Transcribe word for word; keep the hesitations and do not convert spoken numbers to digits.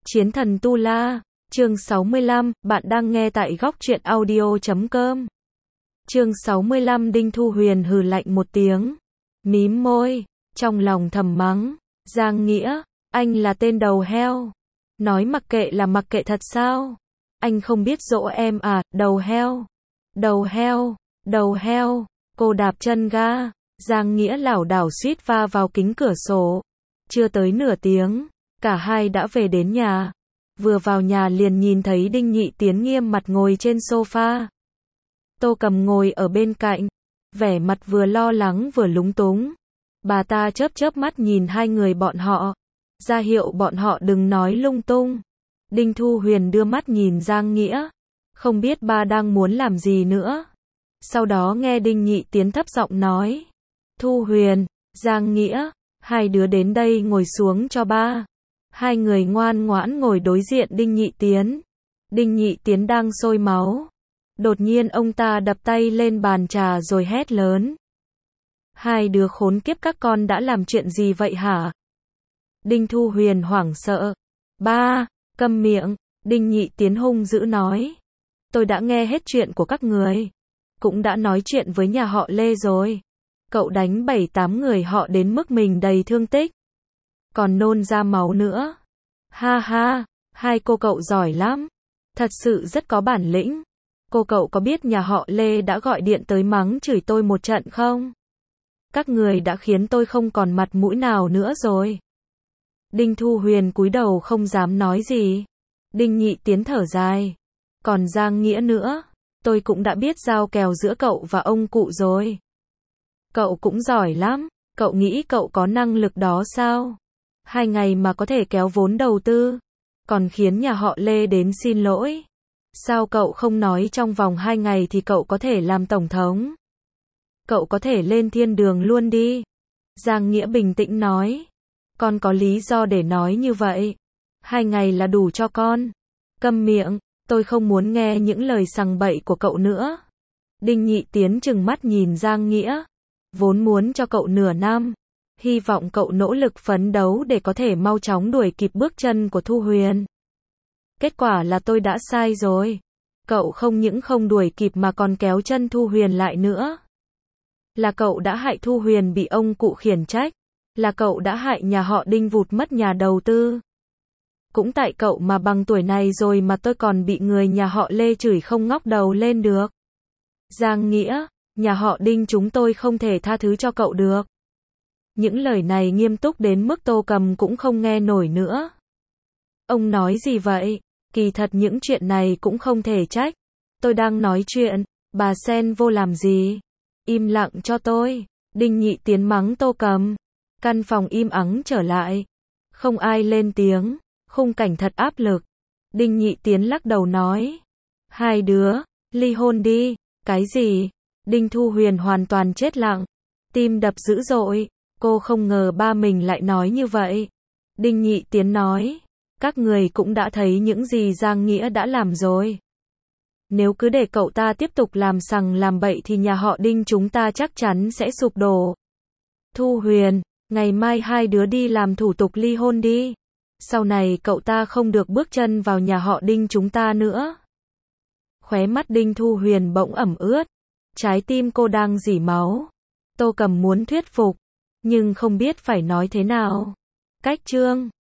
Chiến thần Tu La, chương sáu mươi lăm, bạn đang nghe tại góc truyện audio chấm com. Chương sáu mươi lăm Đinh Thu Huyền hừ lạnh một tiếng, mím môi, trong lòng thầm mắng, Giang Nghĩa, anh là tên đầu heo. Nói mặc kệ là mặc kệ thật sao? Anh không biết dỗ em à, đầu heo. Đầu heo, đầu heo, cô đạp chân ga, Giang Nghĩa lảo đảo suýt va vào kính cửa sổ. Chưa tới nửa tiếng, cả hai đã về đến nhà. Vừa vào nhà liền nhìn thấy Đinh Nhị Tiến nghiêm mặt ngồi trên sofa. Tô Cầm ngồi ở bên cạnh, vẻ mặt vừa lo lắng vừa lúng túng. Bà ta chớp chớp mắt nhìn hai người bọn họ, ra hiệu bọn họ đừng nói lung tung. Đinh Thu Huyền đưa mắt nhìn Giang Nghĩa, không biết ba đang muốn làm gì nữa. Sau đó nghe Đinh Nhị Tiến thấp giọng nói, Thu Huyền, Giang Nghĩa, hai đứa đến đây ngồi xuống cho ba. Hai người ngoan ngoãn ngồi đối diện Đinh Nhị Tiến. Đinh Nhị Tiến đang sôi máu. Đột nhiên ông ta đập tay lên bàn trà rồi hét lớn. Hai đứa khốn kiếp các con đã làm chuyện gì vậy hả? Đinh Thu Huyền hoảng sợ. Ba, câm miệng, Đinh Nhị Tiến hung dữ nói. Tôi đã nghe hết chuyện của các người. Cũng đã nói chuyện với nhà họ Lê rồi. Cậu đánh bảy tám người họ đến mức mình đầy thương tích. Còn nôn ra máu nữa. Ha ha, hai cô cậu giỏi lắm. Thật sự rất có bản lĩnh. Cô cậu có biết nhà họ Lê đã gọi điện tới mắng chửi tôi một trận không? Các người đã khiến tôi không còn mặt mũi nào nữa rồi. Đinh Thu Huyền cúi đầu không dám nói gì. Đinh Nhị Tiến thở dài. Còn Giang Nghĩa nữa, tôi cũng đã biết giao kèo giữa cậu và ông cụ rồi. Cậu cũng giỏi lắm, cậu nghĩ cậu có năng lực đó sao? Hai ngày mà có thể kéo vốn đầu tư, còn khiến nhà họ Lê đến xin lỗi. Sao cậu không nói trong vòng hai ngày thì cậu có thể làm tổng thống? Cậu có thể lên thiên đường luôn đi. Giang Nghĩa bình tĩnh nói. Con có lý do để nói như vậy. Hai ngày là đủ cho con. Câm miệng, tôi không muốn nghe những lời sằng bậy của cậu nữa. Đinh Nhị Tiến trừng mắt nhìn Giang Nghĩa. Vốn muốn cho cậu nửa năm. Hy vọng cậu nỗ lực phấn đấu để có thể mau chóng đuổi kịp bước chân của Thu Huyền. Kết quả là tôi đã sai rồi. Cậu không những không đuổi kịp mà còn kéo chân Thu Huyền lại nữa. Là cậu đã hại Thu Huyền bị ông cụ khiển trách. Là cậu đã hại nhà họ Đinh vụt mất nhà đầu tư. Cũng tại cậu mà bằng tuổi này rồi mà tôi còn bị người nhà họ Lê chửi không ngóc đầu lên được. Giang Nghĩa, nhà họ Đinh chúng tôi không thể tha thứ cho cậu được. Những lời này nghiêm túc đến mức Tô Cầm cũng không nghe nổi nữa. Ông nói gì vậy? Kỳ thật những chuyện này cũng không thể trách. Tôi đang nói chuyện, bà xen vô làm gì? Im lặng cho tôi. Đinh Nhị Tiến mắng Tô Cầm. Căn phòng im ắng trở lại. Không ai lên tiếng, khung cảnh thật áp lực. Đinh Nhị Tiến lắc đầu nói. Hai đứa, ly hôn đi. Cái gì? Đinh Thu Huyền hoàn toàn chết lặng. Tim đập dữ dội. Cô không ngờ ba mình lại nói như vậy. Đinh Nhị Tiến nói. Các người cũng đã thấy những gì Giang Nghĩa đã làm rồi. Nếu cứ để cậu ta tiếp tục làm sằng làm bậy thì nhà họ Đinh chúng ta chắc chắn sẽ sụp đổ. Thu Huyền, ngày mai hai đứa đi làm thủ tục ly hôn đi. Sau này cậu ta không được bước chân vào nhà họ Đinh chúng ta nữa. Khóe mắt Đinh Thu Huyền bỗng ẩm ướt. Trái tim cô đang rỉ máu. Tô Cầm muốn thuyết phục, nhưng không biết phải nói thế nào. Cách chương